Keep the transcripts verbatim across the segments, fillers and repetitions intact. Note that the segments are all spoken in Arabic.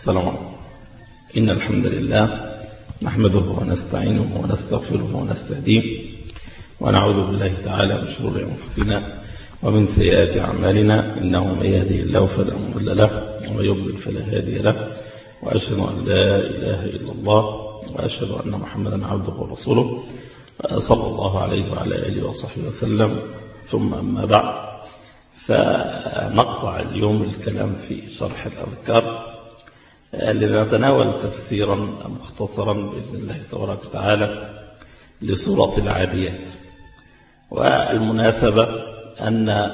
السلام عليكم. إن الحمد لله نحمده ونستعينه ونستغفره ونستهديه ونعوذ بالله تعالى من شرور أنفسنا ومن سيئات أعمالنا، إنه من يهدي الله فلا مضل له ومن يضلل فلا هادي له، وأشهد أن لا إله إلا الله وأشهد أن محمدا عبده ورسوله صلى الله عليه وعلى آله وصحبه وسلم. ثم أما بعد، فنقطع اليوم الكلام في شرح الأذكار لنتناول تفسيرا مختصرا بإذن الله تبارك وتعالى لسورة العاديات. والمناسبة أن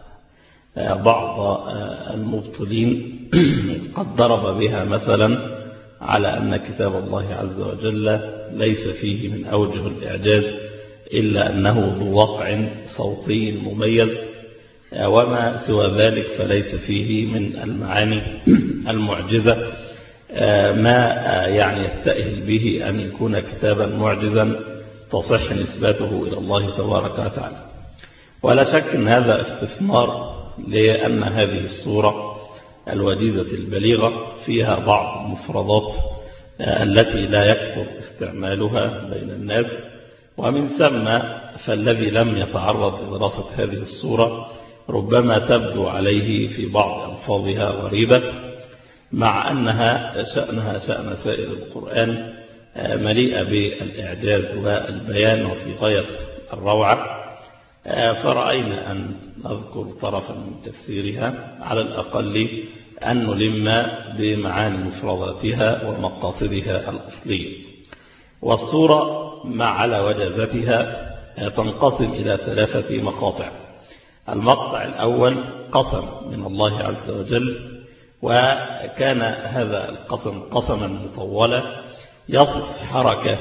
بعض المبطلين قد ضرب بها مثلا على أن كتاب الله عز وجل ليس فيه من أوجه الإعجاز إلا أنه ذو وقع صوتي مميز، وما سوى ذلك فليس فيه من المعاني المعجزة ما يعني يستأهل به أن يكون كتابا معجزا تصح نسبته إلى الله تبارك وتعالى. ولا شك أن هذا استثمار، لأن هذه السورة الوجيزة البليغة فيها بعض المفردات التي لا يكثر استعمالها بين الناس، ومن ثم فالذي لم يتعرض لدراسة هذه السورة ربما تبدو عليه في بعض ألفاظها غريبة، مع أنها شأنها شأن سائر القرآن مليئة بالإعجاز والبيان وفي غاية الروعة. فرأينا أن نذكر طرفا من تفسيرها، على الأقل أن نلم بمعاني مفرداتها ومقاصدها الأصلية. والسورة مع على وجازتها تنقسم إلى ثلاثة مقاطع. المقطع الأول قسم من الله عز وجل، وكان هذا القسم قسما مطولا يصف حركة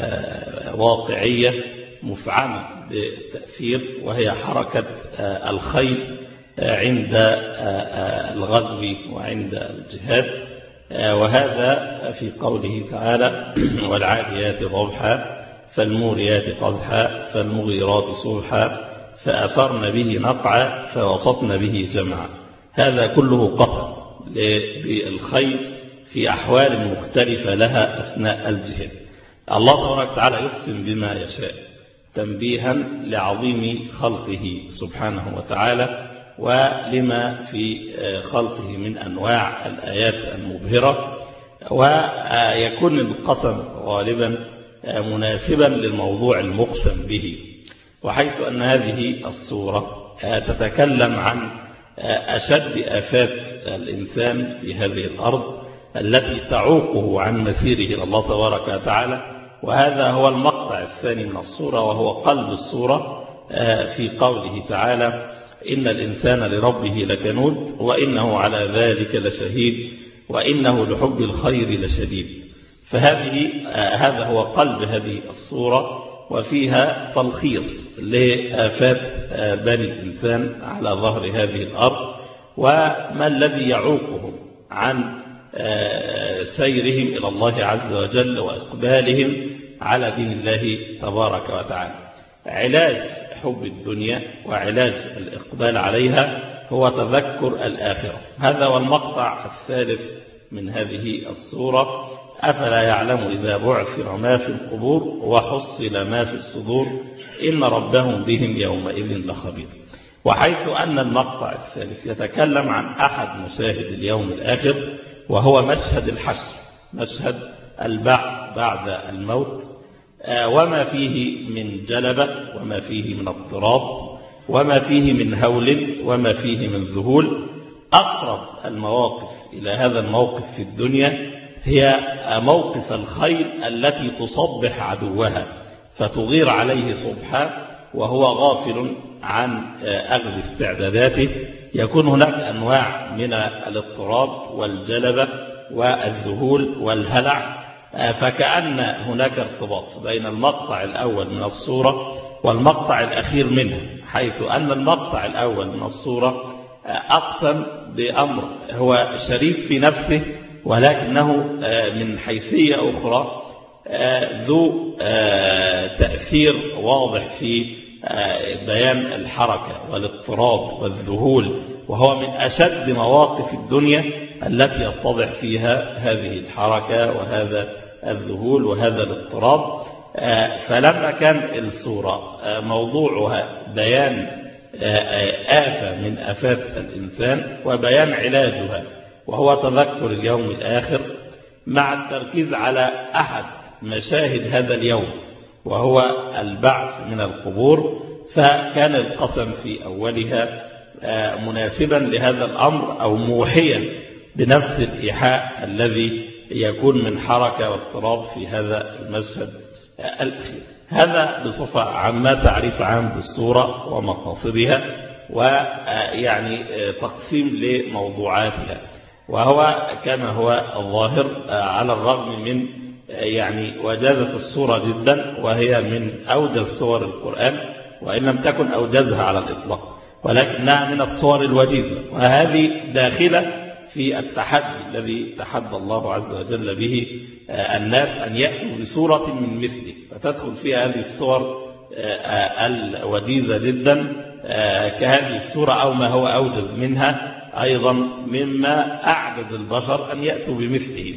واقعية مفعمة بالتأثير، وهي حركة الخيل عند الغزو وعند الجهاد. وهذا في قوله تعالى: والعاديات ضبحا فالموريات قدحا فالمغيرات صبحا فأثرن به نقعا فوسطن به جمعا. هذا كله قسم بالخيل في أحوال مختلفة لها أثناء الجهاد. الله تبارك وتعالى يقسم بما يشاء تنبيها لعظيم خلقه سبحانه وتعالى، ولما في خلقه من أنواع الآيات المبهرة. ويكون القسم غالبا مناسبا للموضوع المقسم به، وحيث أن هذه السورة تتكلم عن أشد آفات الإنسان في هذه الأرض التي تعوقه عن مسيره إلى الله تبارك وتعالى. وهذا هو المقطع الثاني من السورة، وهو قلب السورة، في قوله تعالى: إن الإنسان لربه لكنود وإنه على ذلك لشهيد وإنه لحب الخير لشديد. فهذه هذا هو قلب هذه السورة، وفيها تلخيص لآفات بني الإنسان على ظهر هذه الأرض، وما الذي يعوقهم عن سيرهم إلى الله عز وجل وإقبالهم على دين الله تبارك وتعالى. علاج حب الدنيا وعلاج الإقبال عليها هو تذكر الآخرة. هذا هو المقطع الثالث من هذه السورة: أفلا يعلم إذا بعثر ما في القبور وحصل ما في الصدور إن ربهم بهم يومئذ لخبير. وحيث أن المقطع الثالث يتكلم عن أحد مشاهد اليوم الآخر، وهو مشهد الحشر، مشهد البعث بعد الموت، وما فيه من جلبة وما فيه من اضطراب وما فيه من هول وما فيه من ذهول. أقرب المواقف إلى هذا الموقف في الدنيا هي موقف الخيل التي تصبح عدوها فتغير عليه صبحا وهو غافل عن أغلى استعداداته. يكون هناك أنواع من الاضطراب والجلبة والذهول والهلع، فكأن هناك ارتباط بين المقطع الأول من السورة والمقطع الأخير منها، حيث أن المقطع الأول من السورة أقسم بأمر هو شريف في نفسه، ولكنه من حيثية أخرى ذو تأثير واضح في بيان الحركة والاضطراب والذهول وهو من أشد مواقف الدنيا التي يتضح فيها هذه الحركة وهذا الذهول وهذا الاضطراب. فلما كان الصورة موضوعها بيان آفة من آفات الإنسان وبيان علاجها وهو تذكر اليوم الآخر مع التركيز على أحد مشاهد هذا اليوم وهو البعث من القبور، فكان القسم في أولها مناسبا لهذا الأمر أو موحيا بنفس الإيحاء الذي يكون من حركة واضطراب في هذا المشهد الأخير. هذا بصفة عامة تعريف عام بالصورة ومقاصدها ويعني تقسيم لموضوعاتها، وهو كما هو الظاهر على الرغم من يعني وجازة الصورة جدا وهي من أوجز صور القرآن وإن لم تكن أوجزها على الإطلاق، ولكنها من الصور الوجيزة، وهذه داخلة في التحدي الذي تحدى الله عز وجل به الناس أن يأتوا بصورة من مثله، فتدخل فيها هذه الصور الوجيزة جدا كهذه الصورة أو ما هو أوجز منها أيضا مما أعجز البشر أن يأتوا بمثله.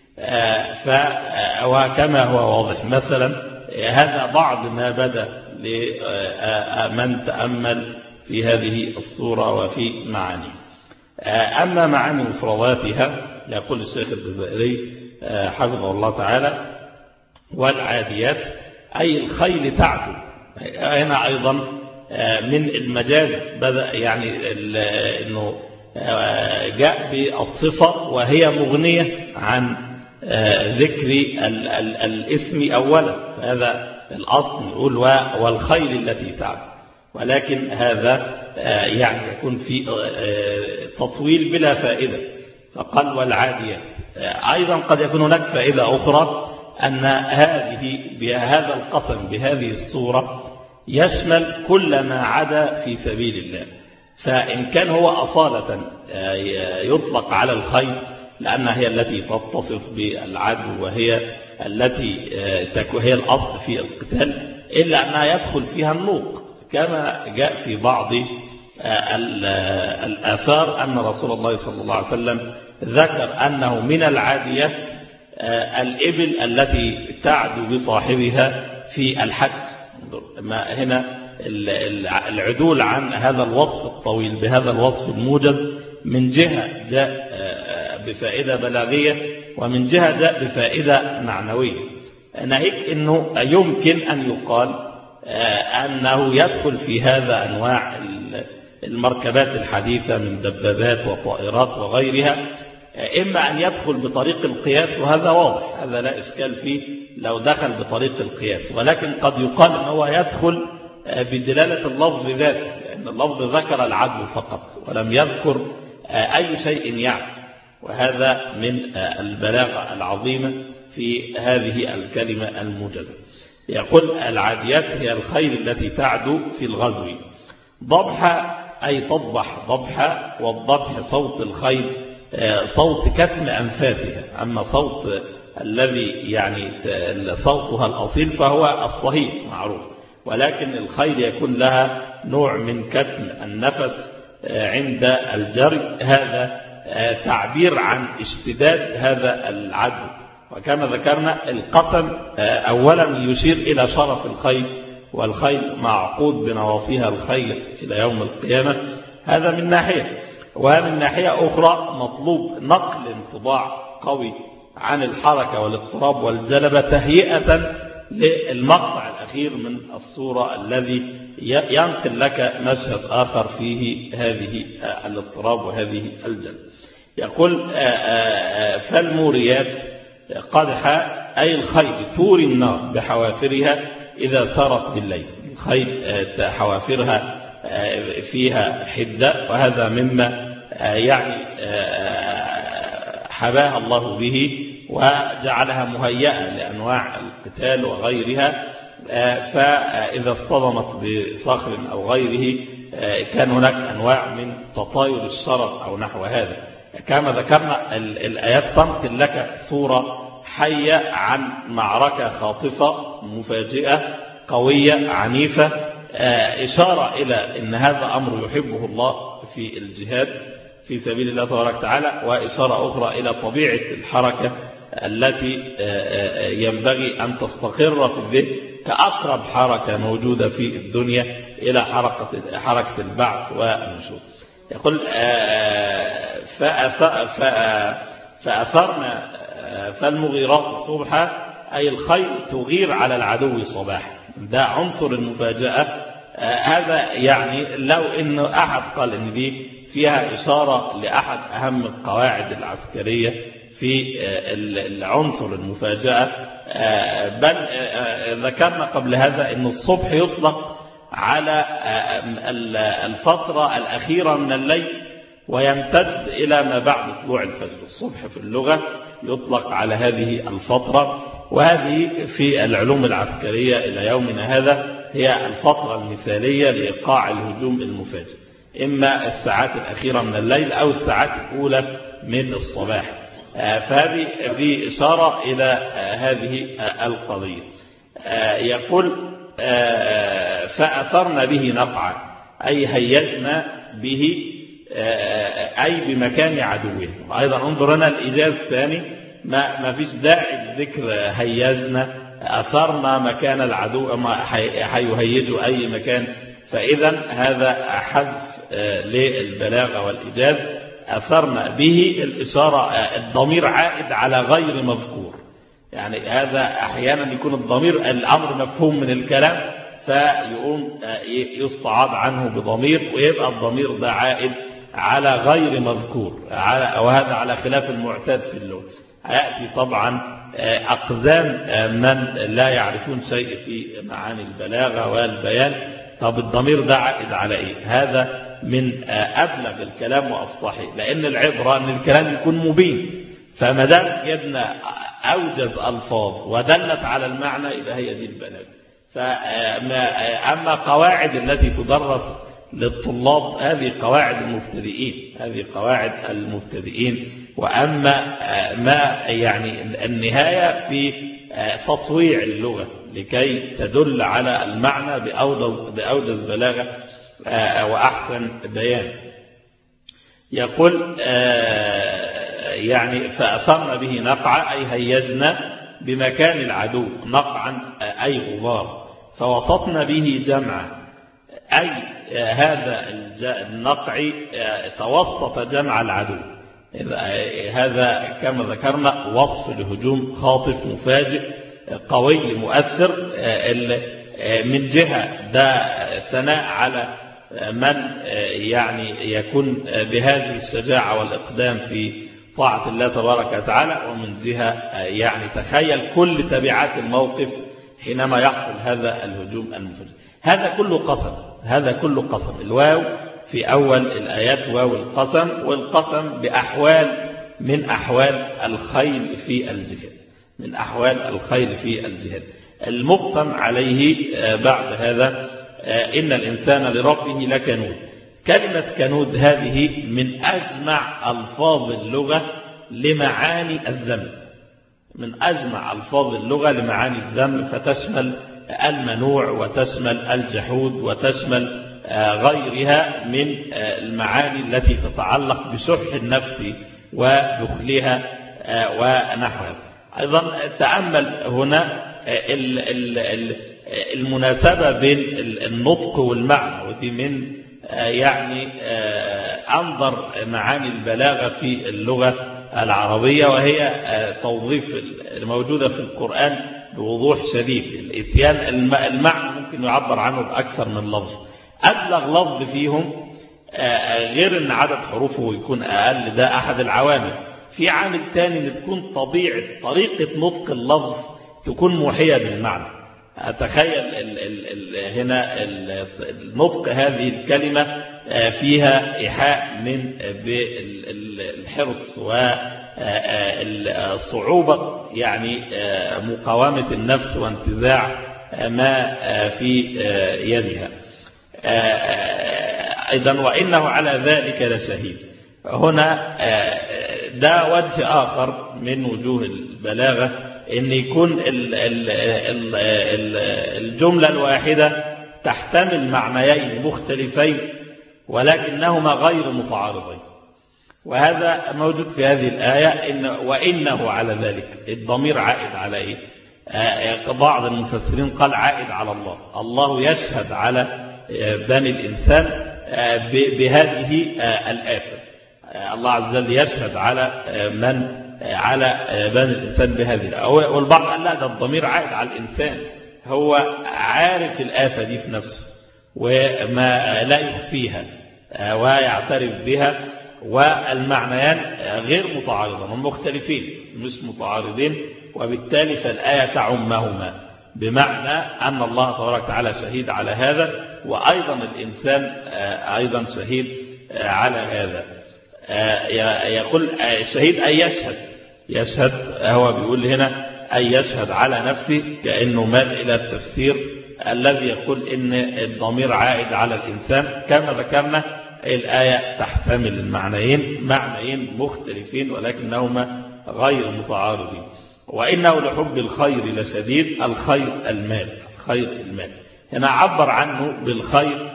وكما هو واضح مثلا هذا بعض ما بدا لمن تأمل في هذه الصورة وفي معانيها. أما معاني مفرداتها يقول الشيخ الجزائري حفظه الله تعالى: والعاديات أي الخيل تعدو. هنا أيضا من المجاز بدأ يعني أنه جاء بالصفة وهي مغنية عن ذكر ال ال الاسم أولا، هذا الأصل نقول والخيل التي تعدو، ولكن هذا يعني يكون في تطويل بلا فائدة، فقال والعاديات. أيضا قد يكون هناك فائدة أخرى أن هذه بهذا القسم بهذه الصورة يشمل كل ما عدا في سبيل الله، فإن كان هو أصالة يطلق على الخيل لأنها هي التي تتصف بالعدو وهي التي هي الأصل في القتال، إلا أنها يدخل فيها النوق كما جاء في بعض الآثار أن رسول الله صلى الله عليه وسلم ذكر أنه من العاديات الإبل التي تعدو بصاحبها في الحج. ما هنا العدول عن هذا الوصف الطويل بهذا الوصف الموجز من جهة جاء بفائدة بلاغية ومن جهة جاء بفائدة معنوية، ناهيك أنه يمكن أن يقال أنه يدخل في هذا أنواع المركبات الحديثة من دبابات وطائرات وغيرها، إما أن يدخل بطريق القياس وهذا واضح، هذا لا إشكال فيه لو دخل بطريق القياس، ولكن قد يقال أنه يدخل بدلالة اللفظ ذاته، لأن اللفظ ذكر العدل فقط ولم يذكر أي شيء يعني، وهذا من البلاغة العظيمة في هذه الكلمة الموجزة. يقول العاديات هي الخيل التي تعدو في الغزو. ضبحة أي تضبح ضبحة، والضبح صوت الخيل صوت كتم أنفاسها، أما صوت الذي يعني صوتها الأصيل فهو الصهيل معروف، ولكن الخيل يكون لها نوع من كتم النفس عند الجري، هذا تعبير عن اشتداد هذا العدو. وكما ذكرنا القسم أولا يشير إلى شرف الخيل، والخيل معقود بنواصيها الخير إلى يوم القيامة، هذا من ناحية. ومن ناحية أخرى مطلوب نقل انطباع قوي عن الحركة والاضطراب والجلبة تهيئة للمقطع الأخير من الصورة الذي ينقل لك مشهد آخر فيه هذه الاضطراب وهذه الجلبة. يقول فالموريات قدحا أي الخيل توري النار بحوافرها إذا سرت بالليل، الخيل حوافرها فيها حدة، وهذا مما يعني حباها الله به وجعلها مهيئة لأنواع القتال وغيرها، فإذا اصطدمت بصخر أو غيره كان هناك أنواع من تطاير الشرر أو نحو هذا. كما ذكرنا الآيات تنقل لك صورة حية عن معركة خاطفة مفاجئة قوية عنيفة إشارة إلى أن هذا أمر يحبه الله في الجهاد في سبيل الله تبارك وتعالى، وإشارة أخرى إلى طبيعة الحركة التي ينبغي أن تستقر في الذهن كأقرب حركة موجودة في الدنيا إلى حركة حركة البعث والنشوط. يقول فأثرنا فالمغيرات صبحا، أي الخيل تغير على العدو صباحا. ده عنصر المفاجأة. هذا يعني لو إن أحد قال إن دي فيها إشارة لأحد أهم القواعد العسكرية في العنصر المفاجأة، بل ذكرنا قبل هذا أن الصبح يطلق على الفترة الأخيرة من الليل ويمتد إلى ما بعد طلوع الفجر. الصبح في اللغة يطلق على هذه الفترة، وهذه في العلوم العسكرية إلى يومنا هذا هي الفترة المثالية لإيقاع الهجوم المفاجئ، إما الساعات الأخيرة من الليل أو الساعات الأولى من الصباح. فهذه في إشارة إلى هذه القضية. يقول فأثرنا به نقعا، أي هيجنا به، أي بمكان عدوه. أيضا انظر هنا الإجاز الثاني، ما ما فيش داعي لذكر هيجنا، أثرنا مكان العدو، ما هيهيجوا أي مكان. فإذا هذا حذف للبلاغة والإجاز. أثرنا به الإشارة، الضمير عائد على غير مذكور، يعني هذا أحيانا يكون الضمير الأمر مفهوم من الكلام فيقوم يستعاض عنه بضمير، ويبقى الضمير ده عائد على غير مذكور، وهذا على خلاف المعتاد في اللغة. يأتي طبعا أقزام من لا يعرفون شيء في معاني البلاغة والبيان. طب الضمير ده عائد على إيه؟ هذا من أبلغ الكلام وأفصحه، لأن العبرة أن الكلام يكون مبين، فما دام جبنا أوجز ألفاظ ودلت على المعنى إذا هي دي البلاغة. فأما قواعد التي تدرس للطلاب هذه قواعد المبتدئين، هذه قواعد المبتدئين. وأما ما يعني النهاية في تطويع اللغة لكي تدل على المعنى بأوجز بلاغة وأحسن بيان. يقول يعني فأثرنا به نقعا، أي هيجنا بمكان العدو، نقعا أي غبار. فوسطنا به جمعا، أي هذا النقع توسط جمع العدو. هذا كما ذكرنا وصف لهجوم خاطف مفاجئ قوي مؤثر. من جهة ده ثناء على من يعني يكون بهذه الشجاعة والإقدام في طاعة الله تبارك وتعالى، ومن جهة يعني تخيل كل تبعات الموقف حينما يحصل هذا الهجوم المفاجئ. هذا كله قسم، هذا كله قسم. الواو في أول الآيات واو القسم، والقسم بأحوال من أحوال الخيل في الجهاد، من أحوال الخيل في الجهاد. المقسم عليه بعد هذا إن الإنسان لربه لكنود. كلمة كنود هذه من أجمع ألفاظ اللغة لمعاني الذم، من أجمع ألفاظ اللغة لمعاني الذم، فتشمل المنوع وتشمل الجحود وتشمل غيرها من المعاني التي تتعلق بشح النفس وبخلها ونحوها. أيضا تأمل هنا المناسبة بين النطق والمعنى، ودي من يعني أنظر معاني البلاغة في اللغة العربية، وهي توظيف الموجودة في القرآن بوضوح شديد. الاتيان المعنى ممكن يعبر عنه بأكثر من لفظ. أبلغ لفظ فيهم غير أن عدد حروفه يكون أقل، ده أحد العوامل. في عامل تاني أن تكون طبيعة طريقة نطق اللفظ تكون موحية بالمعنى. أتخيل ال ال ال هنا النطق هذه الكلمة فيها إيحاء من بالحرص والصعوبة، يعني مقاومة النفس وانتزاع ما في يدها. أيضا وإنه على ذلك لشهيد. هنا ده وجه آخر من وجوه البلاغة، أن يكون الجملة الواحدة تحتمل معنيين مختلفين ولكنهما غير متعارضين، وهذا موجود في هذه الآية. إن وإنه على ذلك، الضمير عائد على إيه؟ آه بعض المفسرين قال عائد على الله. الله يشهد على بني الإنسان آه بهذه آه الآفة. آه الله عز وجل يشهد على آه من آه على آه بني الإنسان بهذه. والبعض قال لا، ده الضمير عائد على الإنسان، هو عارف الآفة دي في نفسه وما لا يخفيها آه ويعترف بها، والمعنيان غير متعارضين، هم مختلفين مش متعارضين، وبالتالي فالآية تعمهما، بمعنى أن الله تبارك وتعالى شهيد على هذا، وأيضا الإنسان أيضا شهيد على هذا. يقول الشهيد أن يشهد، يشهد هو بيقول هنا أن يشهد على نفسه، كأنه مال إلى التفسير الذي يقول إن الضمير عائد على الإنسان. كما ذكرنا الآية تحتمل المعنيين، معنيين مختلفين ولكنهما غير متعارضين. وإنه لحب الخير لشديد، الخير المال، خير المال هنا عبر عنه بالخير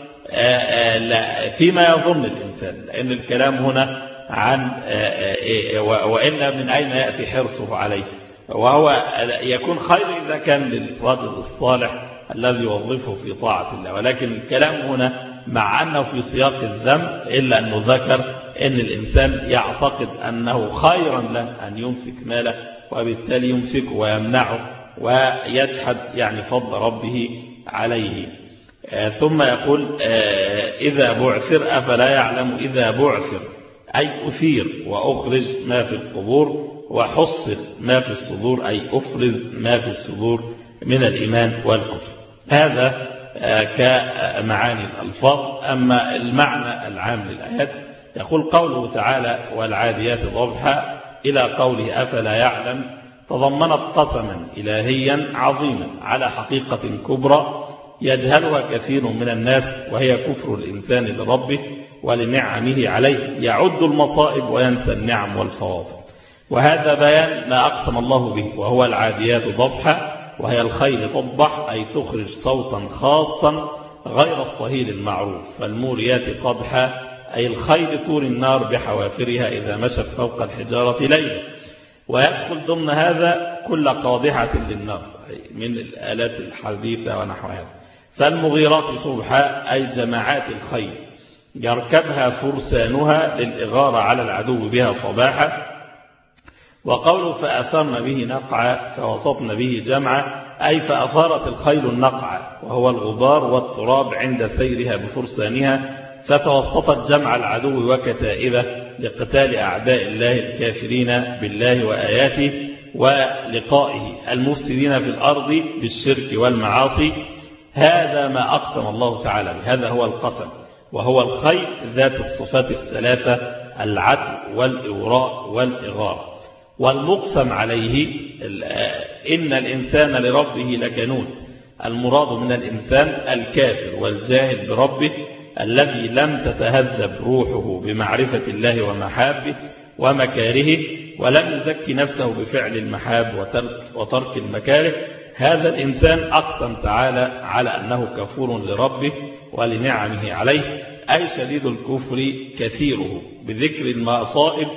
فيما يظن الإنسان، لأن الكلام هنا عن وإن من أين يأتي حرصه عليه، وهو يكون خير إذا كان للرجل الصالح الذي يوظفه في طاعة الله، ولكن الكلام هنا مع أنه في سياق الذم إلا أنه ذكر أن الإنسان يعتقد أنه خيرا له أن يمسك ماله، وبالتالي يمسكه ويمنعه ويجحد يعني فضل ربه عليه. آه ثم يقول آه إذا بعثر أفلا يعلم إذا بعثر، أي أثير وأخرج ما في القبور، وحصل ما في الصدور، أي أفرز ما في الصدور من الإيمان والكفر. هذا كمعاني الألفاظ. أما المعنى العام للآيات يقول قوله تعالى والعاديات ضبحا إلى قوله أفلا يعلم، تضمنت قسما إلهيا عظيما على حقيقة كبرى يجهلها كثير من الناس، وهي كفر الإنسان لربه ولنعمه عليه، يعد المصائب وينسى النعم والفواضل. وهذا بيان ما أقسم الله به، وهو العاديات ضبحا، وهي الخيل تضبح أي تخرج صوتا خاصا غير الصهيل المعروف، فالموريات قدحا أي الخيل تور النار بحوافرها إذا مشت فوق الحجارة ليلا. ويدخل ضمن هذا كل قادحة للنار من الآلات الحديثة ونحوها. فالمغيرات صبحا أي جماعات الخيل يركبها فرسانها للإغارة على العدو بها صباحا. وقوله فأثرن به نقعا فوسطن به جمعا أي فأثارت الخيل النقع، وهو الغبار والتراب عند سيرها بفرسانها، فتوسطت جمع العدو وكتائبه لقتال أعداء الله الكافرين بالله وآياته ولقائه المفسدين في الأرض بالشرك والمعاصي. هذا ما أقسم الله تعالى به، هذا هو القسم، وهو الخيل ذات الصفات الثلاثة: العدل والإوراء والإغارة. والمقسم عليه إن الإنسان لربه لكنود، المراد من الإنسان الكافر والجاهل بربه الذي لم تتهذب روحه بمعرفة الله ومحابه ومكاره، ولم يزكي نفسه بفعل المحاب وترك, وترك المكاره. هذا الإنسان أقسم تعالى على أنه كفور لربه ولنعمه عليه، أي شديد الكفر كثيره، بذكر المصائب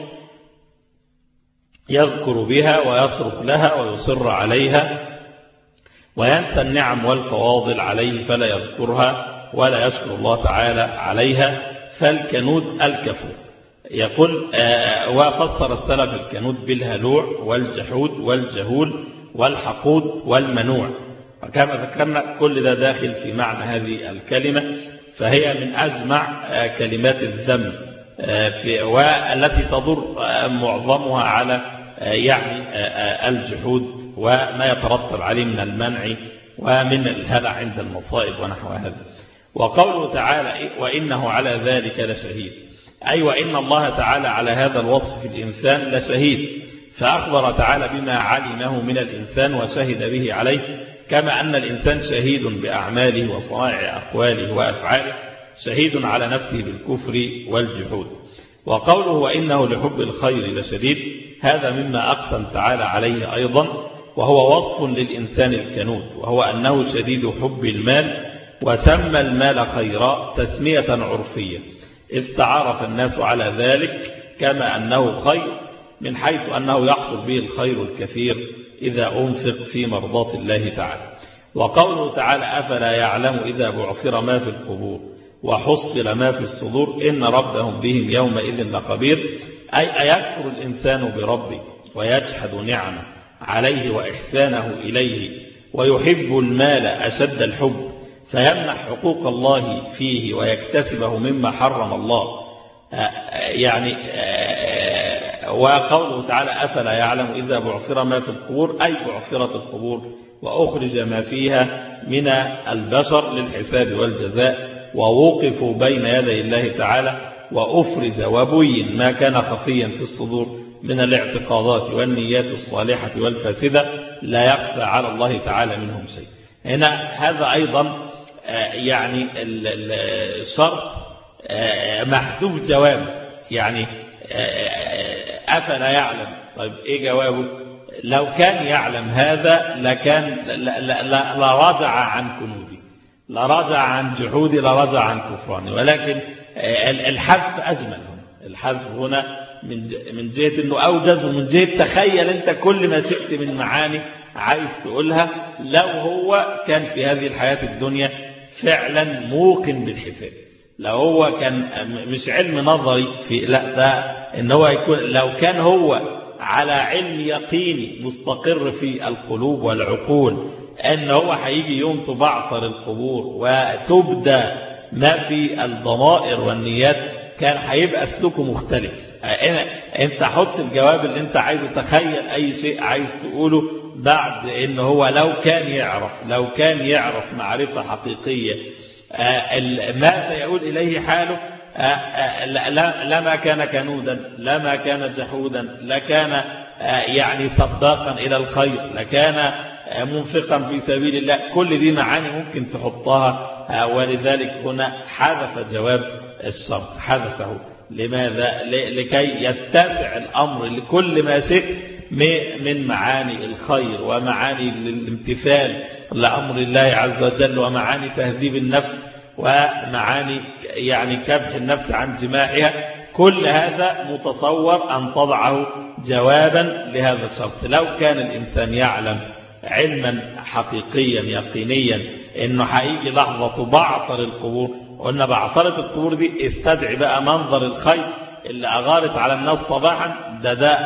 يذكر بها ويصرف لها ويصر عليها، وينسى النعم والفواضل عليه فلا يذكرها ولا يشكر الله تعالى عليها، فالكنود الكفور. يقول آه وفسر السلف الكنود بالهلوع والجحود والجهول والحقود والمنوع، وكما ذكرنا كل ده داخل في معنى هذه الكلمة، فهي من أجمع آه كلمات الذم آه في والتي تضر آه معظمها على يعني الجحود وما يترتب عليه من المنع ومن الهلع عند المصائب ونحو هذا. وقوله تعالى وإنه على ذلك لشهيد، أي وإن الله تعالى على هذا الوصف في الإنسان لشهيد، فأخبر تعالى بما علمه من الإنسان وشهد به عليه، كما أن الإنسان شهيد بأعماله وصنائع أقواله وأفعاله، شهيد على نفسه بالكفر والجحود. وقوله وإنه لحب الخير لشديد، هذا مما أقسم تعالى عليه أيضا، وهو وصف للإنسان الكنود، وهو أنه شديد حب المال وسمى المال خيرا تسمية عرفية، إذ تعرف الناس على ذلك كما أنه خير، من حيث أنه يحصل به الخير الكثير إذا أنفق في مرضاة الله تعالى. وقوله تعالى أفلا يعلم إذا بعثر ما في القبور وحصل ما في الصدور إن ربهم بهم يومئذ لخبير، أي أيكفر الإنسان بربه ويجحد نعمه عليه وإحسانه إليه ويحب المال أشد الحب فيمنح حقوق الله فيه ويكتسبه مما حرم الله. يعني وقوله تعالى أفلا يعلم إذا بعثر ما في القبور أي بعثرت القبور وأخرج ما فيها من البشر للحساب والجزاء ووقفوا بين يدي الله تعالى وأفرز وبين ما كان خفيا في الصدور من الاعتقادات والنيات الصالحة والفاسدة لا يخفى على الله تعالى منهم شيء. هنا هذا أيضا يعني الشرط محذوف جواب، يعني أفلا يعلم، طيب إيه جوابه؟ لو كان يعلم هذا لكان لرجع عن كنوزه، لرجع عن جحوده، لرجع عن كفرانه، ولكن الحذف أجمل هنا. الحذف هنا من من جهة أنه أوجز، ومن جهة تخيل أنت كل ما شئت من معاني عايز تقولها لو هو كان في هذه الحياة الدنيا فعلا موقن بالحساب، لو هو كان مش علم نظري في لا ده ان هو يكون لو كان هو على علم يقيني مستقر في القلوب والعقول ان هو هيجي يوم تبعثر القبور وتبدى ما في الضمائر والنيات، كان هيبقى سلوكه مختلف. انت حط الجواب اللي انت عايز، تخيل اي شيء عايز تقوله بعد ان هو لو كان يعرف لو كان يعرف معرفة حقيقية ماذا يقول إليه حاله، لما كان كنودا، لما كان جحودا، لكان يعني سباقا إلى الخير، لكان منفقا في سبيل الله. كل دي معاني ممكن تحطها، ولذلك هنا حذف جواب الشرط، حذفه لماذا؟ لكي يتبع الأمر لكل ما شئت من معاني الخير ومعاني الامتثال لأمر الله عز وجل ومعاني تهذيب النفس ومعاني يعني كبح النفس عن جماعها. كل هذا متصور أن تضعه جوابا لهذا الشرط. لو كان الإنسان يعلم علما حقيقيا يقينيا انه هيجي لحظه بعثر القبور، قلنا بعثره القبور دي استدعي بقى منظر الخير اللي اغارت على الناس صباحا، ده ده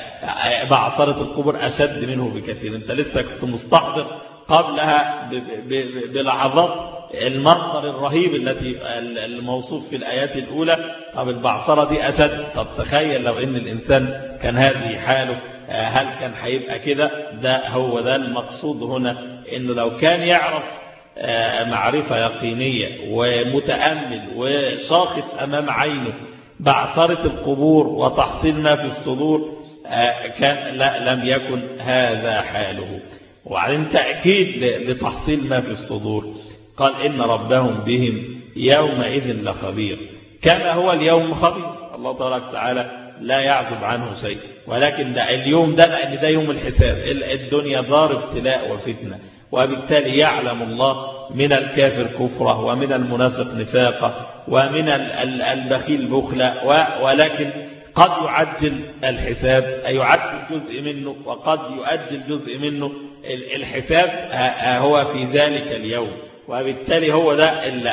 بعثره القبور اشد منه بكثير. انت لسه كنت مستحضر قبلها بلحظات المنظر الرهيب التي الموصوف في الآيات الأولى، طب البعثرة دي أشد. طب تخيل لو إن الإنسان كان هذه حاله، هل كان هيبقى كده؟ ده هو ده المقصود هنا، إنه لو كان يعرف معرفة يقينية ومتأمل وشاخص أمام عينه بعثرة القبور وتحصيل ما في الصدور، كان لا لم يكن هذا حاله. وعلى تأكيد لتحصيل ما في الصدور قال إن ربهم بهم يومئذ لخبير، كما هو اليوم خبير. الله تبارك وتعالى لا يعزب عنه شيء، ولكن ده اليوم ده لأن ده يوم الحساب. الدنيا دار ابتلاء وفتنة، وبالتالي يعلم الله من الكافر كفره ومن المنافق نفاقه ومن البخيل بخلا، ولكن قد يعجل الحساب، يعجل جزء منه وقد يؤجل جزء منه. الحساب هو في ذلك اليوم، وبالتالي هو ده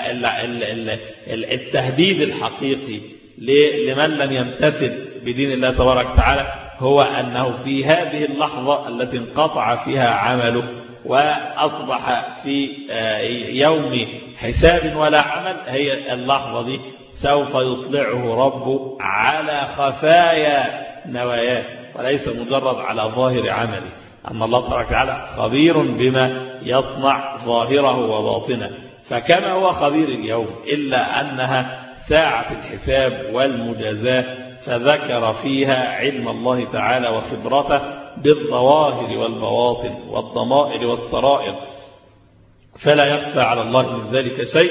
التهديد الحقيقي لمن لم يمتثل بدين الله تبارك وتعالى، هو أنه في هذه اللحظة التي انقطع فيها عمله وأصبح في يوم حساب ولا عمل، هي اللحظة دي سوف يطلعه ربه على خفايا نواياه وليس مجرد على ظاهر عمله. أن الله تبارك وتعالى خبير بما يصنع ظاهره وباطنه، فكما هو خبير اليوم إلا أنها ساعة الحساب والمجازاة، فذكر فيها علم الله تعالى وخبرته بالظواهر والبواطن والضمائر والسرائر، فلا يخفى على الله من ذلك شيء.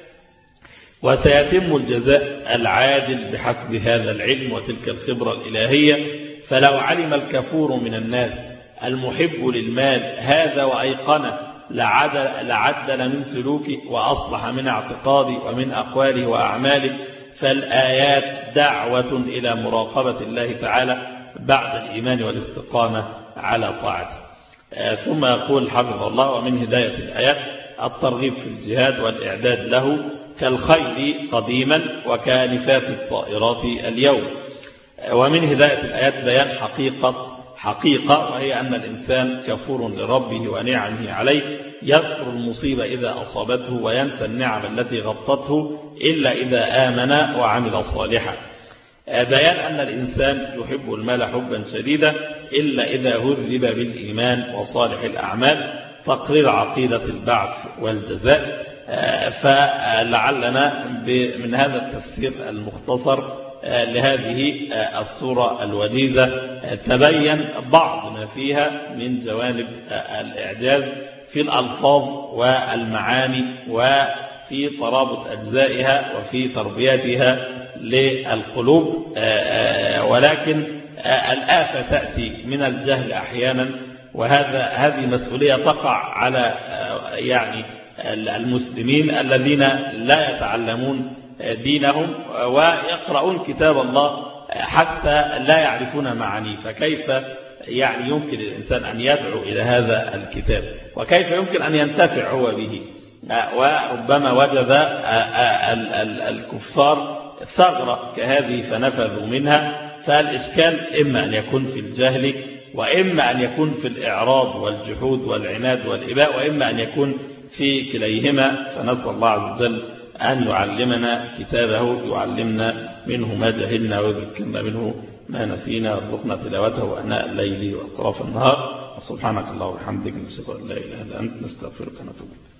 وسيتم الجزاء العادل بحسب هذا العلم وتلك الخبرة الإلهية. فلو علم الكفور من الناس المحب للمال هذا وأيقنه لعدل, لعدل من سلوكه وأصلح من اعتقاده ومن أقواله وأعماله. فالآيات دعوة إلى مراقبة الله تعالى بعد الإيمان والاستقامة على طاعته. ثم يقول حفظه الله: ومن هداية الآيات الترغيب في الجهاد والإعداد له كالخيل قديما وكنفاف الطائرات اليوم. ومن هداية الآيات بيان حقيقة حقيقة وهي أن الإنسان كفور لربه ونعمه عليه، يذكر المصيبة إذا أصابته وينسى النعم التي غطته إلا إذا آمن وعمل صالحا. بيان أن الإنسان يحب المال حبا شديدا إلا إذا هذب بالإيمان وصالح الأعمال. تقرير عقيدة البعث والجزاء. فلعلنا من هذا التفسير المختصر لهذه الصورة الوجيزة تبين بعض ما فيها من جوانب الإعجاز في الألفاظ والمعاني وفي ترابط أجزائها وفي تربيتها للقلوب. ولكن الآفة تأتي من الجهل أحيانا، وهذا هذه مسؤولية تقع على يعني المسلمين الذين لا يتعلمون دينهم ويقرؤون كتاب الله حتى لا يعرفون معانيه. فكيف يعني يمكن الإنسان أن يدعو إلى هذا الكتاب، وكيف يمكن أن ينتفع هو به؟ وربما وجد الكفار ثغرة كهذه فنفذوا منها. فالإشكال إما أن يكون في الجهل، وإما أن يكون في الإعراض والجحود والعناد والإباء، وإما أن يكون في كليهما. فنسأل الله عز وجل أن يعلمنا كتابه، يعلمنا منه ما جهلنا ويذكرنا منه ما نسينا، وارزقنا تلاوته أناء الليل وأطراف النهار. وسبحانك اللهم وبحمدك، نشهد أن لا إله إلا أنت، نستغفرك ونتوب إليك.